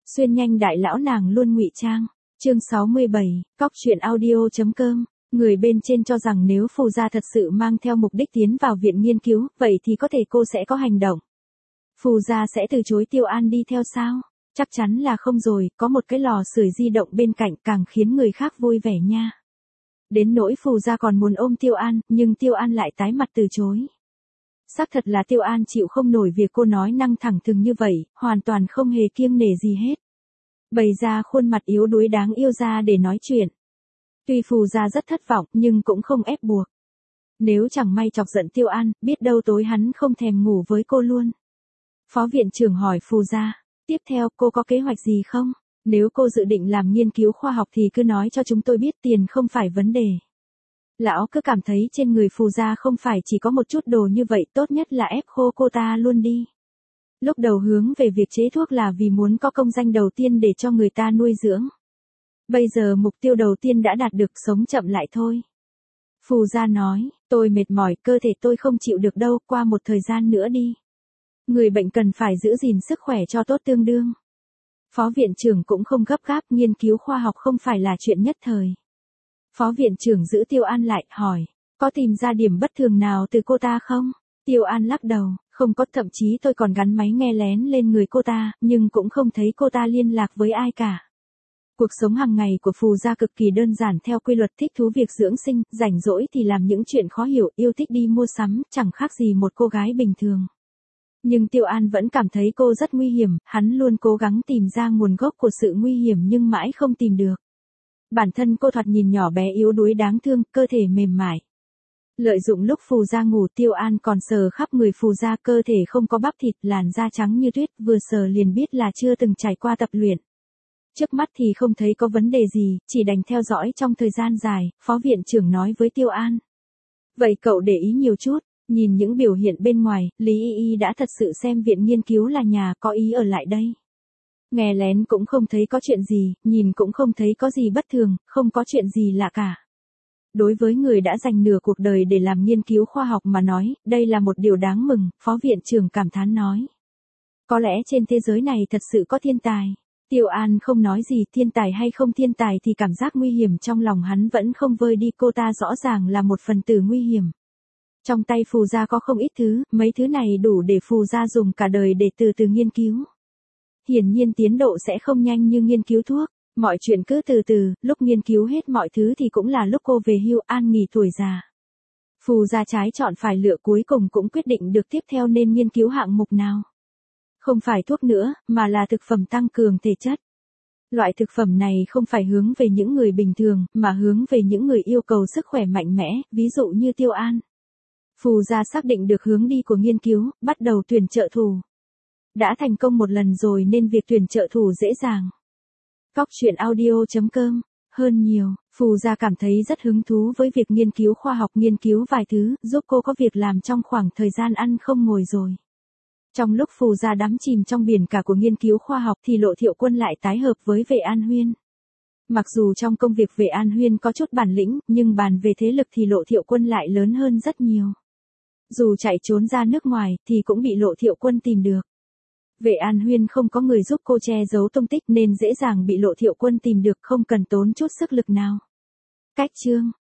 Xuyên nhanh đại lão nàng luôn ngụy trang. Chương 67, Cóc truyện audio.com. Người bên trên cho rằng nếu Phù gia thật sự mang theo mục đích tiến vào viện nghiên cứu, vậy thì có thể cô sẽ có hành động. Phù gia sẽ từ chối Tiêu An đi theo sao? Chắc chắn là không rồi, có một cái lò sưởi di động bên cạnh càng khiến người khác vui vẻ nha. Đến nỗi Phù gia còn muốn ôm Tiêu An, nhưng Tiêu An lại tái mặt từ chối. Xác thật là Tiêu An chịu không nổi việc cô nói năng thẳng thừng như vậy, hoàn toàn không hề kiêng nể gì hết. Bày ra khuôn mặt yếu đuối đáng yêu ra để nói chuyện. Tuy Phù gia rất thất vọng nhưng cũng không ép buộc. Nếu chẳng may chọc giận Tiêu An, biết đâu tối hắn không thèm ngủ với cô luôn. Phó viện trưởng hỏi Phù gia, tiếp theo cô có kế hoạch gì không? Nếu cô dự định làm nghiên cứu khoa học thì cứ nói cho chúng tôi biết, tiền không phải vấn đề. Lão cứ cảm thấy trên người Phù gia không phải chỉ có một chút đồ như vậy, tốt nhất là ép khô cô ta luôn đi. Lúc đầu hướng về việc chế thuốc là vì muốn có công danh đầu tiên để cho người ta nuôi dưỡng. Bây giờ mục tiêu đầu tiên đã đạt được, sống chậm lại thôi. Phù gia nói, tôi mệt mỏi, cơ thể tôi không chịu được đâu, qua một thời gian nữa đi. Người bệnh cần phải giữ gìn sức khỏe cho tốt tương đương. Phó viện trưởng cũng không gấp gáp, nghiên cứu khoa học không phải là chuyện nhất thời. Phó viện trưởng giữ Tiêu An lại, hỏi, có tìm ra điểm bất thường nào từ cô ta không? Tiêu An lắc đầu, không có, thậm chí tôi còn gắn máy nghe lén lên người cô ta, nhưng cũng không thấy cô ta liên lạc với ai cả. Cuộc sống hàng ngày của Phù gia cực kỳ đơn giản theo quy luật, thích thú việc dưỡng sinh, rảnh rỗi thì làm những chuyện khó hiểu, yêu thích đi mua sắm, chẳng khác gì một cô gái bình thường. Nhưng Tiêu An vẫn cảm thấy cô rất nguy hiểm, hắn luôn cố gắng tìm ra nguồn gốc của sự nguy hiểm nhưng mãi không tìm được. Bản thân cô thoạt nhìn nhỏ bé yếu đuối đáng thương, cơ thể mềm mại. Lợi dụng lúc Phù gia ngủ, Tiêu An còn sờ khắp người Phù gia, cơ thể không có bắp thịt, làn da trắng như tuyết, vừa sờ liền biết là chưa từng trải qua tập luyện. Trước mắt thì không thấy có vấn đề gì, chỉ đành theo dõi trong thời gian dài, phó viện trưởng nói với Tiêu An. Vậy cậu để ý nhiều chút, nhìn những biểu hiện bên ngoài, Lý Y Y đã thật sự xem viện nghiên cứu là nhà, có ý ở lại đây. Nghe lén cũng không thấy có chuyện gì, nhìn cũng không thấy có gì bất thường, không có chuyện gì lạ cả. Đối với người đã dành nửa cuộc đời để làm nghiên cứu khoa học mà nói, đây là một điều đáng mừng, phó viện trưởng cảm thán nói. Có lẽ trên thế giới này thật sự có thiên tài. Tiêu An không nói gì, thiên tài hay không thiên tài thì cảm giác nguy hiểm trong lòng hắn vẫn không vơi đi, cô ta rõ ràng là một phần tử nguy hiểm. Trong tay Phù gia có không ít thứ, mấy thứ này đủ để Phù gia dùng cả đời để từ từ nghiên cứu. Hiển nhiên tiến độ sẽ không nhanh như nghiên cứu thuốc, mọi chuyện cứ từ từ, lúc nghiên cứu hết mọi thứ thì cũng là lúc cô về hưu an nghỉ tuổi già. Phù gia trái chọn phải lựa, cuối cùng cũng quyết định được tiếp theo nên nghiên cứu hạng mục nào. Không phải thuốc nữa, mà là thực phẩm tăng cường thể chất. Loại thực phẩm này không phải hướng về những người bình thường, mà hướng về những người yêu cầu sức khỏe mạnh mẽ, ví dụ như Tiêu An. Phù gia xác định được hướng đi của nghiên cứu, bắt đầu tuyển trợ thủ. Đã thành công một lần rồi nên việc tuyển trợ thủ dễ dàng. Cóc truyện audio.com. Hơn nhiều, Phù gia cảm thấy rất hứng thú với việc nghiên cứu khoa học, nghiên cứu vài thứ, giúp cô có việc làm trong khoảng thời gian ăn không ngồi rồi. Trong lúc Phù gia đắm chìm trong biển cả của nghiên cứu khoa học thì Lộ Thiệu Quân lại tái hợp với Vệ An Huyên. Mặc dù trong công việc Vệ An Huyên có chút bản lĩnh, nhưng bàn về thế lực thì Lộ Thiệu Quân lại lớn hơn rất nhiều. Dù chạy trốn ra nước ngoài thì cũng bị Lộ Thiệu Quân tìm được. Vệ An Huyên không có người giúp cô che giấu tung tích nên dễ dàng bị Lộ Thiệu Quân tìm được, không cần tốn chút sức lực nào. Cách chương